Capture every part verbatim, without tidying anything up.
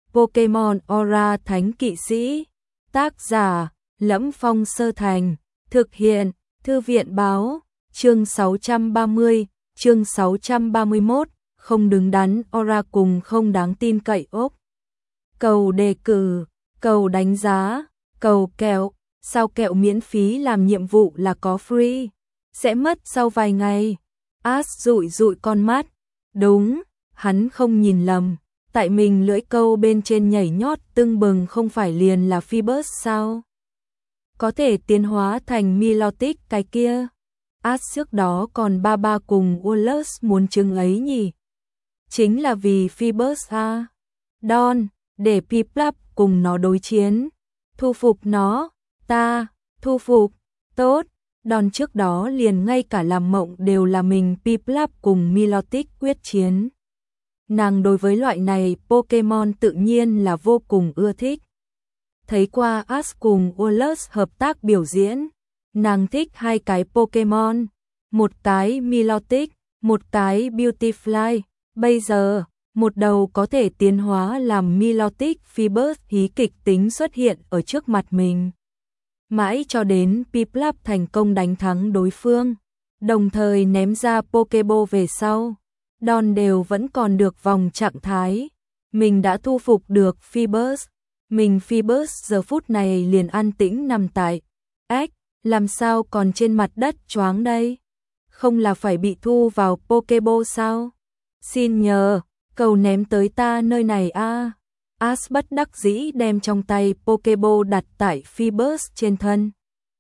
Pokemon Aura Thánh Kỵ Sĩ. Tác giả: Lẫm Phong Sơ Thành. Thực hiện: Thư viện báo. Chương sáu trăm ba mươi, chương sáu trăm ba mươi mốt, không đứng đắn Aura cùng không đáng tin cậy ốp. Cầu đề cử, cầu đánh giá, cầu kẹo, sao kẹo miễn phí làm nhiệm vụ là có free, sẽ mất sau vài ngày. Ash dụi dụi con mắt, đúng, hắn không nhìn lầm, tại mình lưỡi câu bên trên nhảy nhót tưng bừng không phải liền là Phoebus sao? Có thể tiến hóa thành Milotic cái kia. Ash trước đó còn ba ba cùng Wallace muốn chứng ấy nhỉ? Chính là vì Phoebus à? Don, để Piplup cùng nó đối chiến. Thu phục nó, ta, thu phục, tốt. Don trước đó liền ngay cả làm mộng đều là mình Piplup cùng Milotic quyết chiến. Nàng đối với loại này Pokemon tự nhiên là vô cùng ưa thích. Thấy qua Ash cùng Wallace hợp tác biểu diễn, nàng thích hai cái Pokemon, một cái Milotic, một cái Beautifly. Bây giờ, một đầu có thể tiến hóa làm Milotic Phoebus hí kịch tính xuất hiện ở trước mặt mình. Mãi cho đến Piplup thành công đánh thắng đối phương, đồng thời ném ra Pokeball về sau, Don đều vẫn còn được vòng trạng thái. Mình đã thu phục được Phoebus. Mình Phoebus giờ phút này liền an tĩnh nằm tại ếch, làm sao còn trên mặt đất choáng đây? Không là phải bị thu vào Pokeball sao? Xin nhờ, cầu ném tới ta nơi này a. À. Ash bất đắc dĩ đem trong tay Pokeball đặt tại Phoebus trên thân.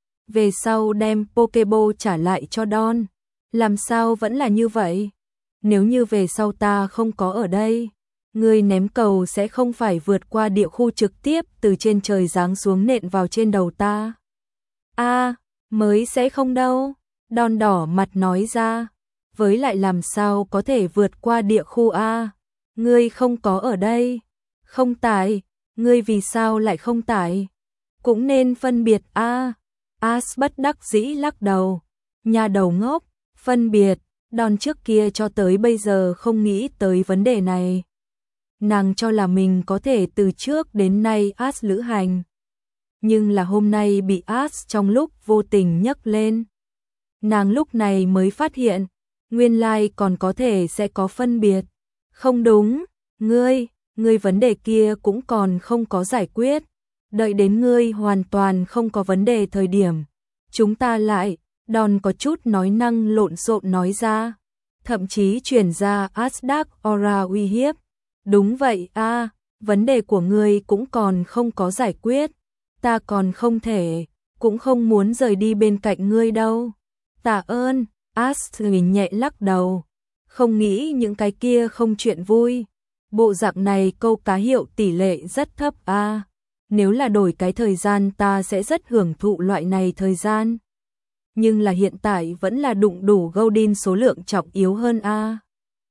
Về sau đem Pokeball trả lại cho Don. Làm sao vẫn là như vậy? Nếu như về sau ta không có ở đây, người ném cầu sẽ không phải vượt qua địa khu trực tiếp từ trên trời giáng xuống nện vào trên đầu ta. A, à, mới sẽ không đâu. Don đỏ mặt nói ra. Với lại làm sao có thể vượt qua địa khu A? Ngươi không có ở đây. Không tại, ngươi vì sao lại không tại? Cũng nên phân biệt A. Ash bất đắc dĩ lắc đầu. Nhà đầu ngốc, phân biệt. Don trước kia cho tới bây giờ không nghĩ tới vấn đề này. Nàng cho là mình có thể từ trước đến nay Ash lữ hành. Nhưng là hôm nay bị Ash trong lúc vô tình nhấc lên. Nàng lúc này mới phát hiện, nguyên lai còn có thể sẽ có phân biệt. Không đúng, ngươi, ngươi vấn đề kia cũng còn không có giải quyết. Đợi đến ngươi hoàn toàn không có vấn đề thời điểm, chúng ta lại. Don có chút nói năng lộn xộn nói ra, thậm chí chuyển ra Asdark Aura uy hiếp. Đúng vậy a, à, vấn đề của ngươi cũng còn không có giải quyết, ta còn không thể, cũng không muốn rời đi bên cạnh ngươi đâu. Tạ ơn, Ash nhẹ lắc đầu, không nghĩ những cái kia không chuyện vui. Bộ dạng này câu cá hiệu tỷ lệ rất thấp a. À. Nếu là đổi cái thời gian ta sẽ rất hưởng thụ loại này thời gian. Nhưng là hiện tại vẫn là đụng đủ Goldin số lượng trọng yếu hơn a. À.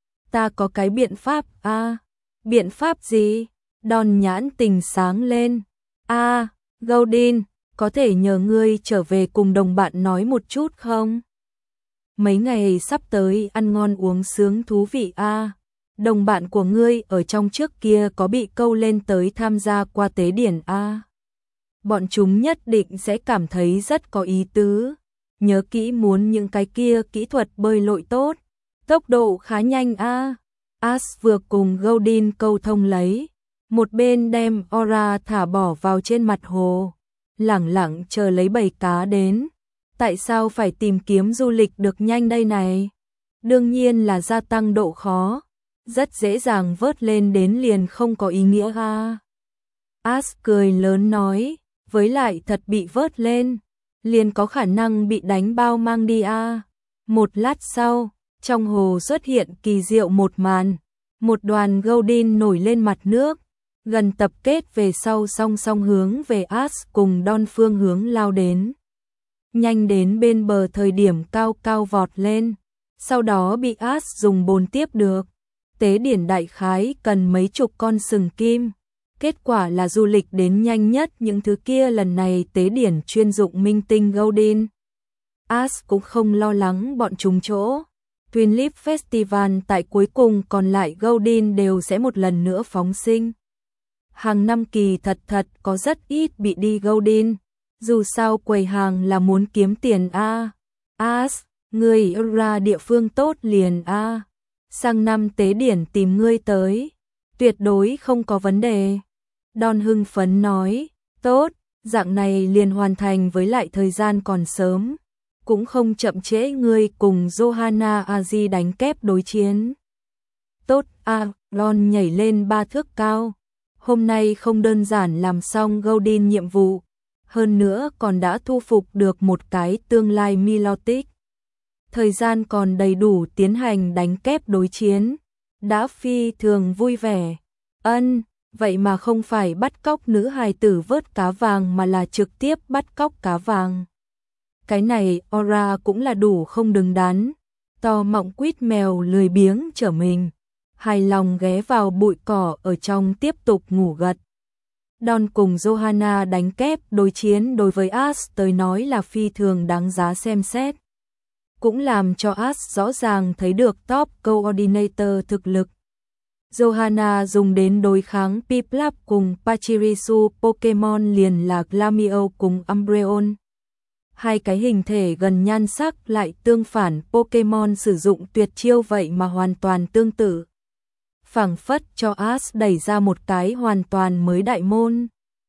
Ta có cái biện pháp a. À. Biện pháp gì? Don nhãn tình sáng lên. A, à, Goldin, có thể nhờ ngươi trở về cùng đồng bạn nói một chút không? Mấy ngày sắp tới ăn ngon uống sướng thú vị a. À. Đồng bạn của ngươi ở trong trước kia có bị câu lên tới tham gia qua tế điển a. À. Bọn chúng nhất định sẽ cảm thấy rất có ý tứ. Nhớ kỹ muốn những cái kia kỹ thuật bơi lội tốt, tốc độ khá nhanh a. À. Ash vừa cùng Goldin câu thông lấy, một bên đem Aura thả bỏ vào trên mặt hồ, lẳng lặng chờ lấy bầy cá đến. Tại sao phải tìm kiếm du lịch được nhanh đây này? Đương nhiên là gia tăng độ khó, rất dễ dàng vớt lên đến liền không có ý nghĩa ha. Ash cười lớn nói, với lại thật bị vớt lên, liền có khả năng bị đánh bao mang đi a. Một lát sau, trong hồ xuất hiện kỳ diệu một màn, một đoàn Goldin nổi lên mặt nước, gần tập kết về sau song song hướng về Ash cùng Don phương hướng lao đến. Nhanh đến bên bờ thời điểm cao cao vọt lên, sau đó bị Ash dùng bồn tiếp được. Tế điển đại khái cần mấy chục con sừng kim, kết quả là du lịch đến nhanh nhất những thứ kia lần này tế điển chuyên dụng minh tinh Goldin. Ash cũng không lo lắng bọn chúng chỗ. Twin Leaf Festival tại cuối cùng còn lại Goldin đều sẽ một lần nữa phóng sinh. Hàng năm kỳ thật thật có rất ít bị đi Golden. Dù sao quầy hàng là muốn kiếm tiền a. As, ngươi ra địa phương tốt liền a. Sang năm tế điển tìm ngươi tới. Tuyệt đối không có vấn đề. Don hưng phấn nói, tốt, dạng này liền hoàn thành với lại thời gian còn sớm. Cũng không chậm trễ ngươi cùng Johanna Aji đánh kép đối chiến. Tốt a, Don nhảy lên ba thước cao. Hôm nay không đơn giản làm xong Golden nhiệm vụ, hơn nữa còn đã thu phục được một cái tương lai Milotic. Thời gian còn đầy đủ tiến hành đánh kép đối chiến, đã phi thường vui vẻ. Ân, vậy mà không phải bắt cóc nữ hài tử vớt cá vàng mà là trực tiếp bắt cóc cá vàng. Cái này Aura cũng là đủ không đứng đắn. To mọng quýt mèo lười biếng trở mình, hài lòng ghé vào bụi cỏ ở trong tiếp tục ngủ gật. Don cùng Johanna đánh kép đối chiến đối với As tới nói là phi thường đáng giá xem xét. Cũng làm cho As rõ ràng thấy được top coordinator thực lực. Johanna dùng đến đối kháng Piplup cùng Pachirisu, Pokemon liền là Glameow cùng Umbreon. Hai cái hình thể gần nhan sắc lại tương phản Pokemon sử dụng tuyệt chiêu vậy mà hoàn toàn tương tự. Phảng phất cho As đẩy ra một cái hoàn toàn mới đại môn.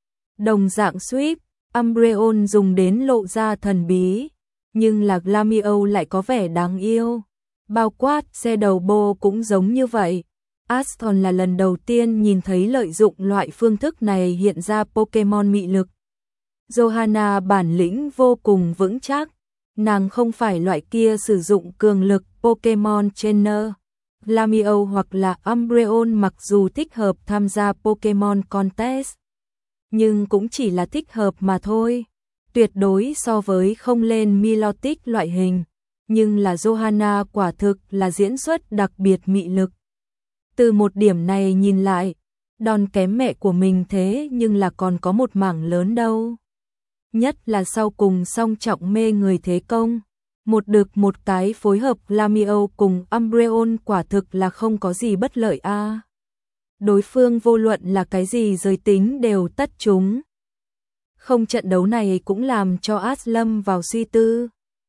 Đồng dạng sweep, Umbreon dùng đến lộ ra thần bí, nhưng là Glameow lại có vẻ đáng yêu. Bao quát xe đầu bô cũng giống như vậy. Aston là lần đầu tiên nhìn thấy lợi dụng loại phương thức này hiện ra Pokemon mị lực. Johanna bản lĩnh vô cùng vững chắc, nàng không phải loại kia sử dụng cường lực Pokemon trainer. Glameow hoặc là Umbreon mặc dù thích hợp tham gia Pokemon Contest, nhưng cũng chỉ là thích hợp mà thôi. Tuyệt đối so với không lên Milotic loại hình, nhưng là Johanna quả thực là diễn xuất đặc biệt mị lực. Từ một điểm này nhìn lại, Don kém mẹ của mình thế nhưng là còn có một mảng lớn đâu. Nhất là sau cùng song trọng mê người thế công. Một đực một cái phối hợp Glameow cùng Umbreon quả thực là không có gì bất lợi a. À. Đối phương vô luận là cái gì giới tính đều tất chúng. Không, trận đấu này cũng làm cho As lâm vào suy tư.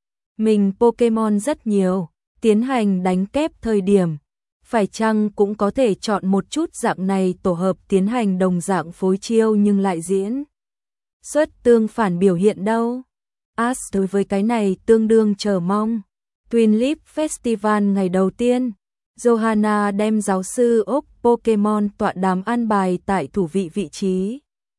Mình Pokemon rất nhiều, tiến hành đánh kép thời điểm, phải chăng cũng có thể chọn một chút dạng này tổ hợp tiến hành đồng dạng phối chiêu nhưng lại diễn xuất tương phản biểu hiện đâu. As đối với cái này tương đương chờ mong. Twin Leaf Festival ngày đầu tiên, Johanna đem giáo sư ốc Pokemon tọa đàm an bài tại thủ vị vị trí.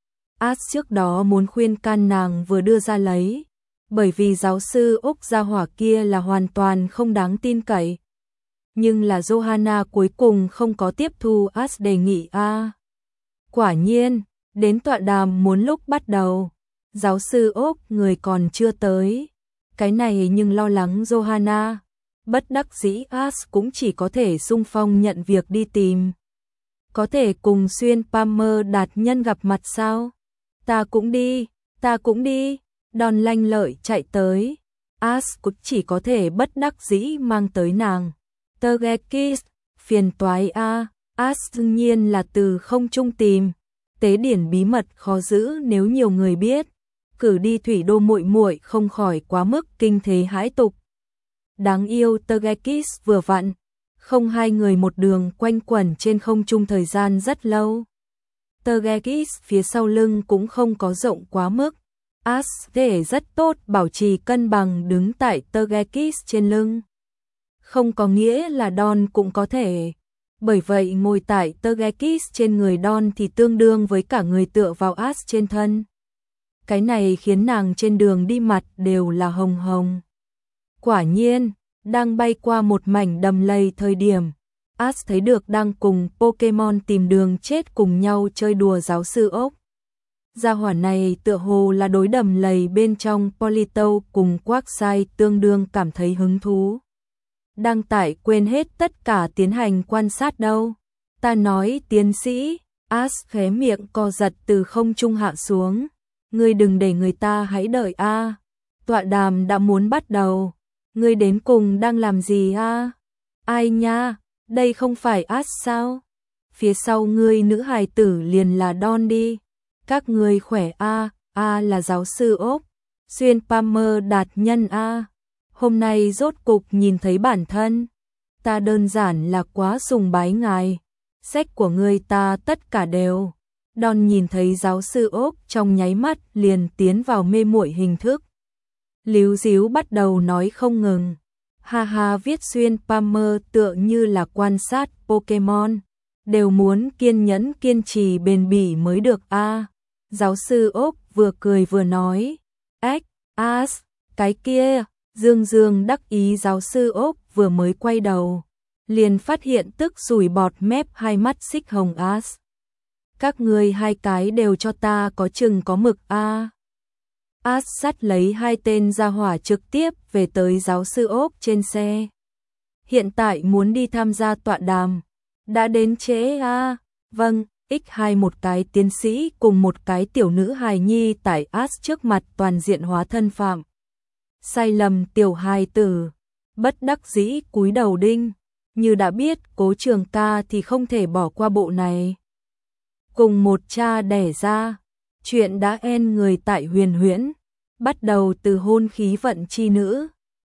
As trước đó muốn khuyên can nàng vừa đưa ra lấy, bởi vì giáo sư ốc gia hỏa kia là hoàn toàn không đáng tin cậy. Nhưng là Johanna cuối cùng không có tiếp thu As đề nghị a. À. Quả nhiên, đến tọa đàm muốn lúc bắt đầu, giáo sư ốc người còn chưa tới. Cái này nhưng lo lắng Johanna. Bất đắc dĩ As cũng chỉ có thể xung phong nhận việc đi tìm. Có thể cùng Xuyên Palmer đạt nhân gặp mặt sao? Ta cũng đi, ta cũng đi. Don lanh lợi chạy tới. As cũng chỉ có thể bất đắc dĩ mang tới nàng. Togekiss, phiền toái a. As đương nhiên là từ không trung tìm. Tế điển bí mật khó giữ nếu nhiều người biết. Cử đi thủy đô muội muội không khỏi quá mức kinh thế hãi tục. Đáng yêu Togekiss vừa vặn, không hai người một đường quanh quẩn trên không trung thời gian rất lâu. Togekiss phía sau lưng cũng không có rộng quá mức. As để rất tốt bảo trì cân bằng đứng tại Togekiss trên lưng. Không có nghĩa là Don cũng có thể. Bởi vậy ngồi tại Togekiss trên người Don thì tương đương với cả người tựa vào As trên thân. Cái này khiến nàng trên đường đi mặt đều là hồng hồng. Quả nhiên, đang bay qua một mảnh đầm lầy thời điểm, As thấy được đang cùng Pokemon tìm đường chết cùng nhau chơi đùa giáo sư ốc. Gia hỏa này tựa hồ là đối đầm lầy bên trong Polito cùng Quagsire tương đương cảm thấy hứng thú. Đang tại quên hết tất cả tiến hành quan sát đâu. Ta nói tiến sĩ, As khóe miệng co giật từ không trung hạ xuống. Ngươi đừng để người ta hãy đợi a. À. Tọa đàm đã muốn bắt đầu. Ngươi đến cùng đang làm gì a? À? Ai nha, đây không phải As sao? phía sau ngươi nữ hài tử liền là Don đi. Các ngươi khỏe a, a là giáo sư ốp, xuyên Palmer đạt nhân a. Hôm nay rốt cục nhìn thấy bản thân. Ta đơn giản là quá sùng bái ngài. Sách của ngươi ta tất cả đều. Don nhìn thấy giáo sư ốp trong nháy mắt liền tiến vào mê muội hình thức. Líu díu bắt đầu nói không ngừng. Ha ha, viết xuyên Palmer tựa như là quan sát Pokemon. Đều muốn kiên nhẫn kiên trì bền bỉ mới được a. Giáo sư ốp vừa cười vừa nói. Ếch, as, cái kia. Dương Dương đắc ý giáo sư ốp vừa mới quay đầu. Liền phát hiện tức sủi bọt mép hai mắt xích hồng as. Các ngươi hai cái đều cho ta có chừng có mực a. As sắt lấy hai tên gia hỏa trực tiếp về tới giáo sư ốp trên xe. Hiện tại muốn đi tham gia tọa đàm. Đã đến trễ a. Vâng, x hai một cái tiến sĩ cùng một cái tiểu nữ hài nhi tại As trước mặt toàn diện hóa thân phạm. Sai lầm tiểu hài tử. Bất đắc dĩ cúi đầu đinh. Như đã biết Cố Trường ca thì không thể bỏ qua bộ này. Cùng một cha đẻ ra. Chuyện đã en người tại huyền huyễn. Bắt đầu từ hôn khí vận chi nữ.